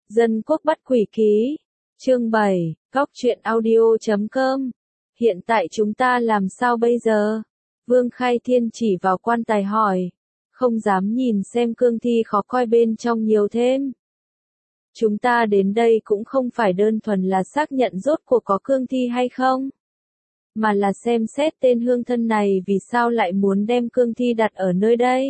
Dân quốc bắt quỷ ký. Chương 7, Góc truyện audio.com. Hiện tại chúng ta làm sao bây giờ? Vương Khai Thiên chỉ vào quan tài hỏi. Không dám nhìn xem cương thi khó coi bên trong nhiều thêm. Chúng ta đến đây cũng không phải đơn thuần là xác nhận rốt cuộc có cương thi hay không, mà là xem xét tên hương thân này vì sao lại muốn đem cương thi đặt ở nơi đây.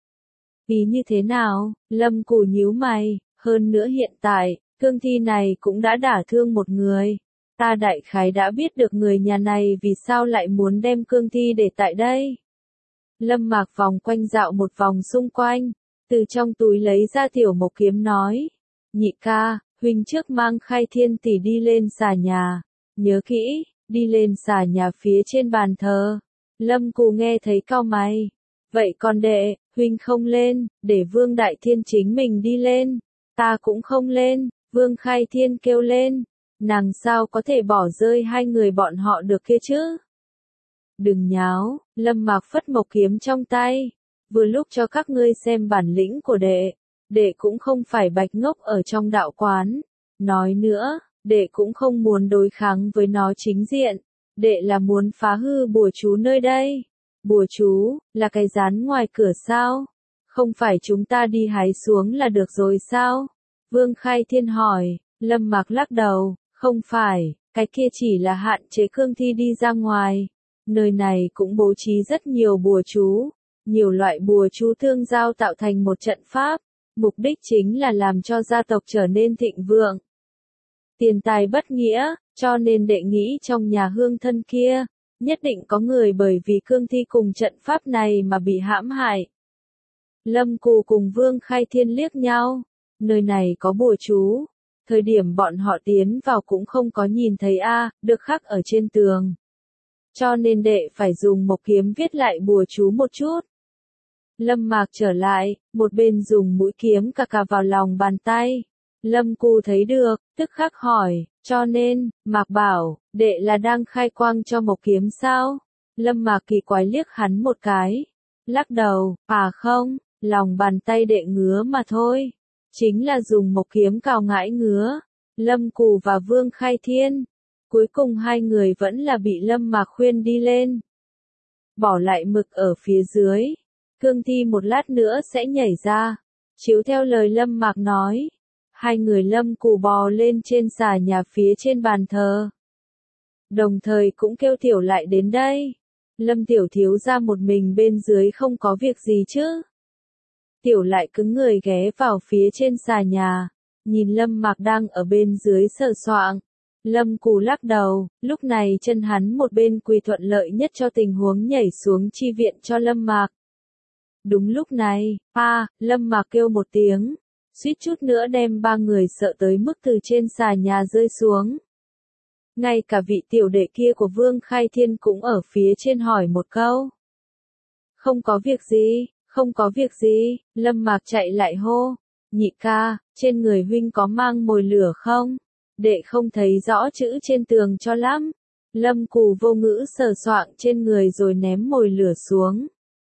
Ý như thế nào? Lâm Cù nhíu mày, hơn nữa hiện tại, cương thi này cũng đã đả thương một người. Ta đại khái đã biết được người nhà này vì sao lại muốn đem cương thi để tại đây. Lâm Mạc vòng quanh dạo một vòng xung quanh, từ trong túi lấy ra tiểu mộc kiếm nói. Nhị ca, huynh trước mang Khai Thiên tỷ đi lên xà nhà. Nhớ kỹ, đi lên xà nhà phía trên bàn thờ. Lâm Cù nghe thấy cau mày. Vậy còn đệ, huynh không lên, để Vương Đại Thiên chính mình đi lên. Ta cũng không lên, Vương Khai Thiên kêu lên. Nàng sao có thể bỏ rơi hai người bọn họ được kia chứ? Đừng nháo, Lâm Mạc phất mộc kiếm trong tay. Vừa lúc cho các ngươi xem bản lĩnh của đệ. Đệ cũng không phải bạch ngốc ở trong đạo quán. Nói nữa, đệ cũng không muốn đối kháng với nó chính diện. Đệ là muốn phá hư bùa chú nơi đây. Bùa chú, là cái dán ngoài cửa sao? Không phải chúng ta đi hái xuống là được rồi sao? Vương Khai Thiên hỏi. Lâm Mạc lắc đầu, không phải, cái kia chỉ là hạn chế cương thi đi ra ngoài. Nơi này cũng bố trí rất nhiều bùa chú. Nhiều loại bùa chú tương giao tạo thành một trận pháp. Mục đích chính là làm cho gia tộc trở nên thịnh vượng. Tiền tài bất nghĩa, cho nên đệ nghĩ trong nhà hương thân kia, nhất định có người bởi vì cương thi cùng trận pháp này mà bị hãm hại. Lâm Cù cùng Vương Khai Thiên liếc nhau, nơi này có bùa chú, thời điểm bọn họ tiến vào cũng không có nhìn thấy được khắc ở trên tường. Cho nên đệ phải dùng mộc kiếm viết lại bùa chú một chút. Lâm Mạc trở lại, một bên dùng mũi kiếm cà vào lòng bàn tay. Lâm Cù thấy được, tức khắc hỏi, cho nên, Mạc bảo, đệ là đang khai quang cho mộc kiếm sao? Lâm Mạc kỳ quái liếc hắn một cái. Lắc đầu, không, lòng bàn tay đệ ngứa mà thôi. Chính là dùng mộc kiếm cào ngãi ngứa. Lâm Cù và Vương Khai Thiên. Cuối cùng hai người vẫn là bị Lâm Mạc khuyên đi lên. Bỏ lại mực ở phía dưới. Cương thi một lát nữa sẽ nhảy ra. Chiếu theo lời Lâm Mạc nói. Hai người Lâm Cù bò lên trên xà nhà phía trên bàn thờ. Đồng thời cũng kêu Tiểu lại đến đây. Lâm Tiểu thiếu ra một mình bên dưới không có việc gì chứ. Tiểu lại cứng người ghé vào phía trên xà nhà. Nhìn Lâm Mạc đang ở bên dưới sờ soạng. Lâm Cù lắc đầu, lúc này chân hắn một bên quỳ thuận lợi nhất cho tình huống nhảy xuống chi viện cho Lâm Mạc. Đúng lúc này, Lâm Mạc kêu một tiếng, suýt chút nữa đem ba người sợ tới mức từ trên xà nhà rơi xuống. Ngay cả vị tiểu đệ kia của Vương Khai Thiên cũng ở phía trên hỏi một câu. Không có việc gì, không có việc gì, Lâm Mạc chạy lại hô. Nhị ca, trên người huynh có mang mồi lửa không? Đệ không thấy rõ chữ trên tường cho lắm. Lâm Cù vô ngữ sờ soạng trên người rồi ném mồi lửa xuống.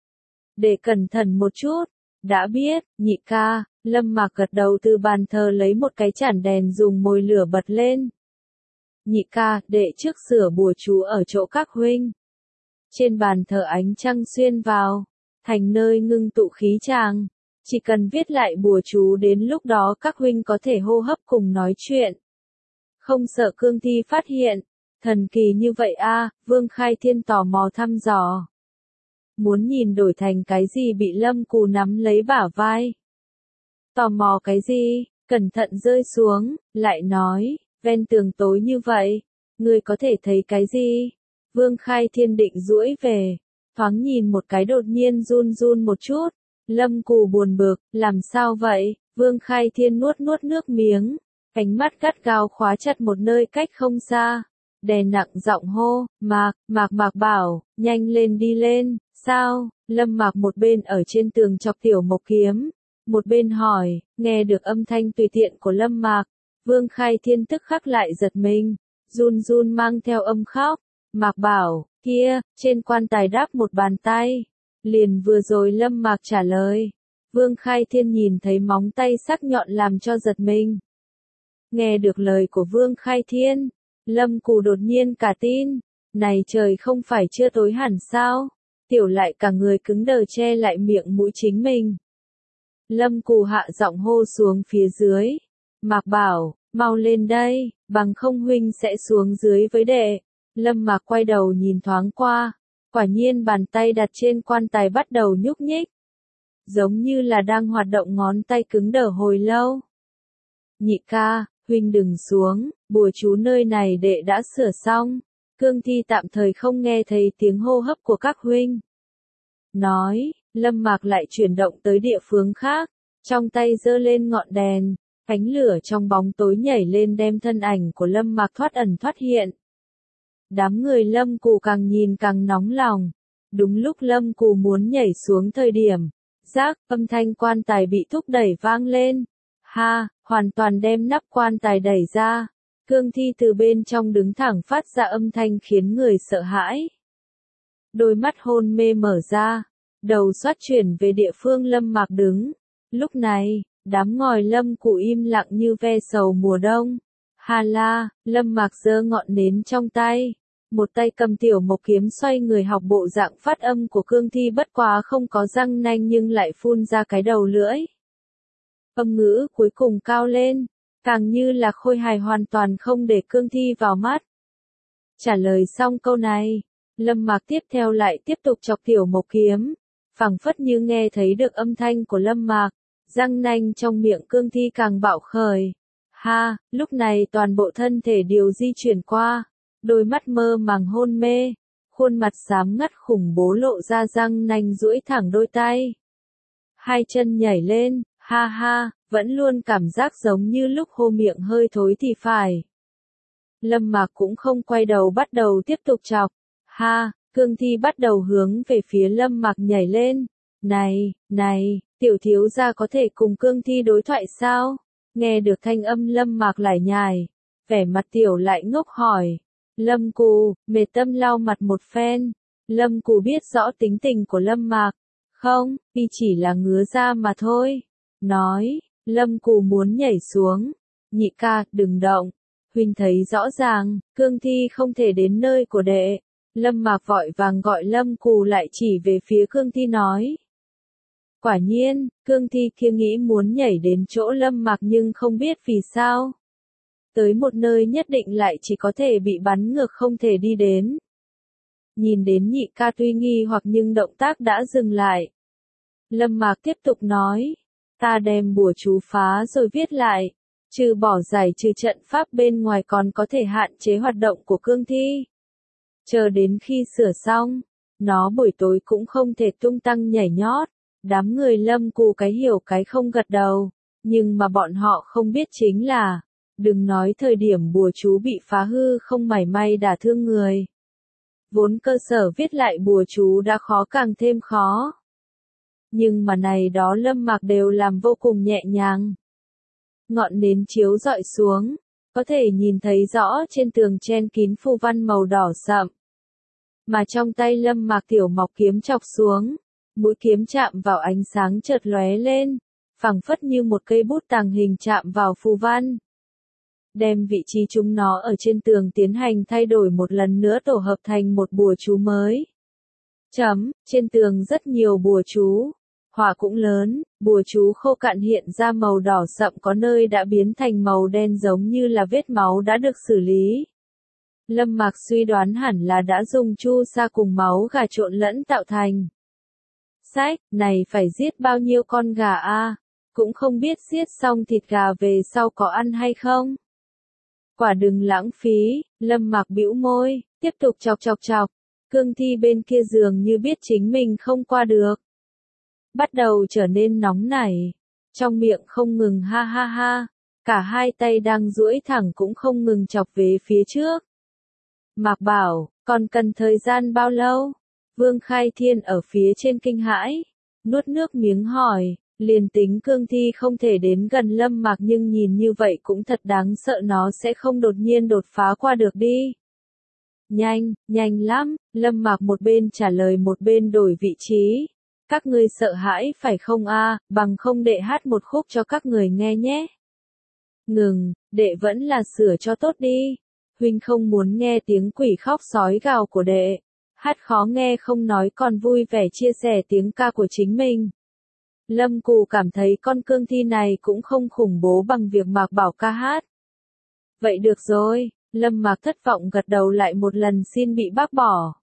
Để cẩn thận một chút. Đã biết, nhị ca. Lâm Mạc gật đầu từ bàn thờ lấy một cái chản đèn dùng mồi lửa bật lên. Nhị ca, đệ trước sửa bùa chú ở chỗ các huynh. Trên bàn thờ ánh trăng xuyên vào, thành nơi ngưng tụ khí tràng. Chỉ cần viết lại bùa chú đến lúc đó các huynh có thể hô hấp cùng nói chuyện. Không sợ cương thi phát hiện. Thần kỳ như vậy Vương Khai Thiên tò mò thăm dò. Muốn nhìn đổi thành cái gì bị Lâm Cù nắm lấy bả vai. Tò mò cái gì, cẩn thận rơi xuống, lại nói, ven tường tối như vậy, người có thể thấy cái gì? Vương Khai Thiên định duỗi về, thoáng nhìn một cái đột nhiên run run một chút. Lâm Cù buồn bực, làm sao vậy? Vương Khai Thiên nuốt nước miếng, ánh mắt gắt gao khóa chặt một nơi cách không xa. Đè nặng giọng hô, Mạc bảo, nhanh lên đi lên, sao? Lâm Mạc một bên ở trên tường chọc tiểu mộc kiếm, một bên hỏi, nghe được âm thanh tùy tiện của Lâm Mạc, Vương Khai Thiên tức khắc lại giật mình, run mang theo âm khóc. Mạc bảo, kia, trên quan tài đáp một bàn tay. Liền vừa rồi Lâm Mạc trả lời. Vương Khai Thiên nhìn thấy móng tay sắc nhọn làm cho giật mình. Nghe được lời của Vương Khai Thiên, Lâm Cù đột nhiên cả tin, này trời không phải chưa tối hẳn sao, tiểu lại cả người cứng đờ che lại miệng mũi chính mình. Lâm Cù hạ giọng hô xuống phía dưới, Mạc Bảo, mau lên đây, bằng không huynh sẽ xuống dưới với đệ. Lâm Mạc quay đầu nhìn thoáng qua, quả nhiên bàn tay đặt trên quan tài bắt đầu nhúc nhích. Giống như là đang hoạt động ngón tay cứng đờ hồi lâu. Nhị ca, huynh đừng xuống, bùa chú nơi này đệ đã sửa xong, cương thi tạm thời không nghe thấy tiếng hô hấp của các huynh. Nói, Lâm Mạc lại chuyển động tới địa phương khác, trong tay giơ lên ngọn đèn, ánh lửa trong bóng tối nhảy lên đem thân ảnh của Lâm Mạc thoát ẩn thoát hiện. Đám người Lâm Cù càng nhìn càng nóng lòng. Đúng lúc Lâm Cù muốn nhảy xuống thời điểm, rác, âm thanh quan tài bị thúc đẩy vang lên. Ha, hoàn toàn đem nắp quan tài đẩy ra. Cương thi từ bên trong đứng thẳng phát ra âm thanh khiến người sợ hãi. Đôi mắt hôn mê mở ra, đầu xoát chuyển về địa phương Lâm Mạc đứng. Lúc này, đám ngòi Lâm Cù im lặng như ve sầu mùa đông. Hà la, Lâm Mạc giơ ngọn nến trong tay. Một tay cầm tiểu mộc kiếm xoay người học bộ dạng phát âm của cương thi bất quá không có răng nanh nhưng lại phun ra cái đầu lưỡi. Âm ngữ cuối cùng cao lên, càng như là khôi hài hoàn toàn không để cương thi vào mắt. Trả lời xong câu này, Lâm Mạc tiếp theo lại tiếp tục chọc tiểu mộc kiếm, phảng phất như nghe thấy được âm thanh của Lâm Mạc, răng nanh trong miệng cương thi càng bạo khởi. Ha, lúc này toàn bộ thân thể đều di chuyển qua. Đôi mắt mơ màng hôn mê, khuôn mặt xám ngắt khủng bố lộ ra răng nanh duỗi thẳng đôi tay. Hai chân nhảy lên, ha ha, vẫn luôn cảm giác giống như lúc hô miệng hơi thối thì phải. Lâm Mạc cũng không quay đầu bắt đầu tiếp tục chọc. Ha, cương thi bắt đầu hướng về phía Lâm Mạc nhảy lên. Này, tiểu thiếu gia có thể cùng cương thi đối thoại sao? Nghe được thanh âm Lâm Mạc lải nhải, vẻ mặt tiểu lại ngốc hỏi. Lâm Cù, mệt tâm lau mặt một phen. Lâm Cù biết rõ tính tình của Lâm Mạc. Không, y chỉ là ngứa da mà thôi. Nói, Lâm Cù muốn nhảy xuống. Nhị ca, đừng động. Huynh thấy rõ ràng, cương thi không thể đến nơi của đệ. Lâm Mạc vội vàng gọi Lâm Cù lại chỉ về phía cương thi nói. Quả nhiên, cương thi kia nghĩ muốn nhảy đến chỗ Lâm Mạc nhưng không biết vì sao. Tới một nơi nhất định lại chỉ có thể bị bắn ngược không thể đi đến. Nhìn đến nhị ca tuy nghi hoặc nhưng động tác đã dừng lại. Lâm Mạc tiếp tục nói, ta đem bùa chú phá rồi viết lại, trừ bỏ giải trừ trận pháp bên ngoài còn có thể hạn chế hoạt động của cương thi. Chờ đến khi sửa xong, nó buổi tối cũng không thể tung tăng nhảy nhót. Đám người Lâm Cù cái hiểu cái không gật đầu, nhưng mà bọn họ không biết chính là, đừng nói thời điểm bùa chú bị phá hư không mảy may đả thương người. Vốn cơ sở viết lại bùa chú đã khó càng thêm khó. Nhưng mà này đó Lâm Mạc đều làm vô cùng nhẹ nhàng. Ngọn nến chiếu rọi xuống, có thể nhìn thấy rõ trên tường chen kín phù văn màu đỏ sậm. Mà trong tay Lâm Mạc tiểu mộc kiếm chọc xuống, mũi kiếm chạm vào ánh sáng chợt lóe lên, phảng phất như một cây bút tàng hình chạm vào phù văn. Đem vị trí chúng nó ở trên tường tiến hành thay đổi một lần nữa tổ hợp thành một bùa chú mới. Trên tường rất nhiều bùa chú. Hỏa cũng lớn, bùa chú khô cạn hiện ra màu đỏ sậm có nơi đã biến thành màu đen giống như là vết máu đã được xử lý. Lâm Mạc suy đoán hẳn là đã dùng chu sa cùng máu gà trộn lẫn tạo thành. Sách, này phải giết bao nhiêu con gà a? Cũng không biết giết xong thịt gà về sau có ăn hay không. Quả đừng lãng phí, Lâm Mạc bĩu môi, tiếp tục chọc. Cương thi bên kia dường như biết chính mình không qua được. Bắt đầu trở nên nóng nảy, trong miệng không ngừng ha ha ha, cả hai tay đang duỗi thẳng cũng không ngừng chọc về phía trước. Mạc Bảo, còn cần thời gian bao lâu? Vương Khai Thiên ở phía trên kinh hãi, nuốt nước miếng hỏi, liền tính cương thi không thể đến gần Lâm Mạc nhưng nhìn như vậy cũng thật đáng sợ nó sẽ không đột nhiên đột phá qua được đi. Nhanh lắm, Lâm Mạc một bên trả lời một bên đổi vị trí. Các ngươi sợ hãi phải không a? Bằng không đệ hát một khúc cho các người nghe nhé. Ngừng, đệ vẫn là sửa cho tốt đi. Huynh không muốn nghe tiếng quỷ khóc sói gào của đệ. Hát khó nghe không nói còn vui vẻ chia sẻ tiếng ca của chính mình. Lâm Cù cảm thấy con cương thi này cũng không khủng bố bằng việc Mạc Bảo ca hát. Vậy được rồi, Lâm Mạc thất vọng gật đầu lại một lần xin bị bác bỏ.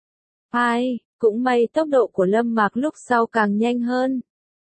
Ai, cũng may tốc độ của Lâm Mạc lúc sau càng nhanh hơn.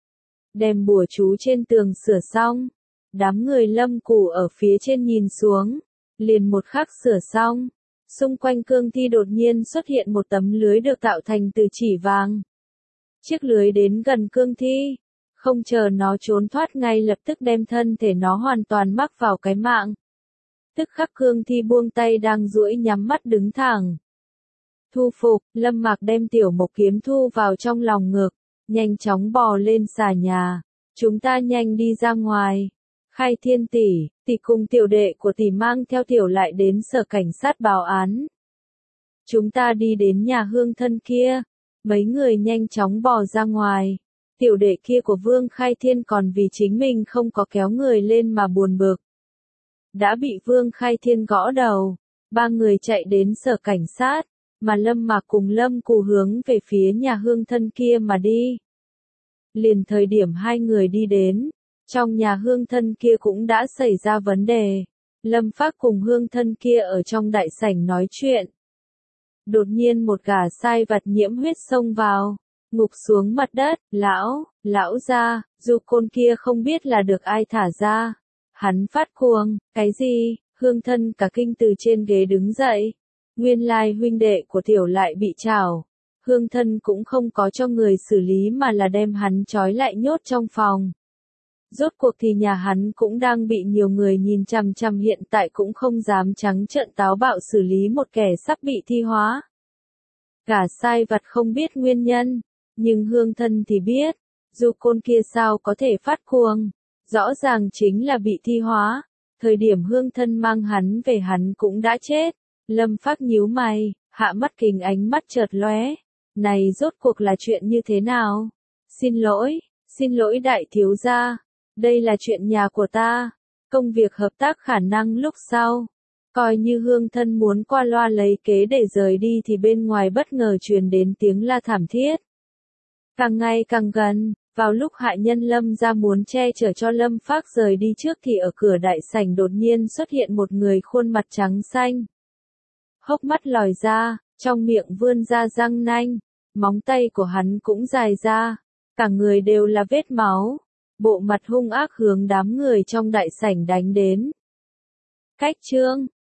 Đem bùa chú trên tường sửa xong. Đám người Lâm Cù ở phía trên nhìn xuống. Liền một khắc sửa xong. Xung quanh cương thi đột nhiên xuất hiện một tấm lưới được tạo thành từ chỉ vàng. Chiếc lưới đến gần cương thi. Không chờ nó trốn thoát ngay lập tức đem thân thể nó hoàn toàn mắc vào cái mạng. Tức khắc cương thi buông tay đang duỗi nhắm mắt đứng thẳng. Thu phục, Lâm Mạc đem tiểu mộc kiếm thu vào trong lòng ngực. Nhanh chóng bò lên xà nhà. Chúng ta nhanh đi ra ngoài. Khai Thiên tỷ, tỷ cùng tiểu đệ của tỷ mang theo tiểu lại đến sở cảnh sát báo án. Chúng ta đi đến nhà hương thân kia. Mấy người nhanh chóng bò ra ngoài. Tiểu đệ kia của Vương Khai Thiên còn vì chính mình không có kéo người lên mà buồn bực. Đã bị Vương Khai Thiên gõ đầu. Ba người chạy đến sở cảnh sát. Mà Lâm Mạc cùng Lâm Cù hướng về phía nhà hương thân kia mà đi. Liền thời điểm hai người đi đến. Trong nhà hương thân kia cũng đã xảy ra vấn đề. Lâm Phác cùng hương thân kia ở trong đại sảnh nói chuyện. Đột nhiên một gã sai vặt nhiễm huyết xông vào. Ngục xuống mặt đất, lão ra, dù côn kia không biết là được ai thả ra. Hắn phát cuồng, cái gì, hương thân cả kinh từ trên ghế đứng dậy. Nguyên lai huynh đệ của tiểu lại bị trảo. Hương thân cũng không có cho người xử lý mà là đem hắn trói lại nhốt trong phòng. Rốt cuộc thì nhà hắn cũng đang bị nhiều người nhìn chằm chằm hiện tại cũng không dám trắng trợn táo bạo xử lý một kẻ sắp bị thi hóa. Cả sai vặt không biết nguyên nhân, nhưng hương thân thì biết, dù côn kia sao có thể phát cuồng, rõ ràng chính là bị thi hóa, thời điểm hương thân mang hắn về hắn cũng đã chết. Lâm Phác nhíu mày, hạ mắt kình ánh mắt chợt lóe, này rốt cuộc là chuyện như thế nào? Xin lỗi đại thiếu gia. Đây là chuyện nhà của ta, công việc hợp tác khả năng lúc sau. Coi như hương thân muốn qua loa lấy kế để rời đi thì bên ngoài bất ngờ truyền đến tiếng la thảm thiết. Càng ngày càng gần, vào lúc hạ nhân Lâm ra muốn che chở cho Lâm Phác rời đi trước thì ở cửa đại sảnh đột nhiên xuất hiện một người khuôn mặt trắng xanh. Hốc mắt lòi ra, trong miệng vươn ra răng nanh, móng tay của hắn cũng dài ra, cả người đều là vết máu. Bộ mặt hung ác hướng đám người trong đại sảnh đánh đến. Cách chương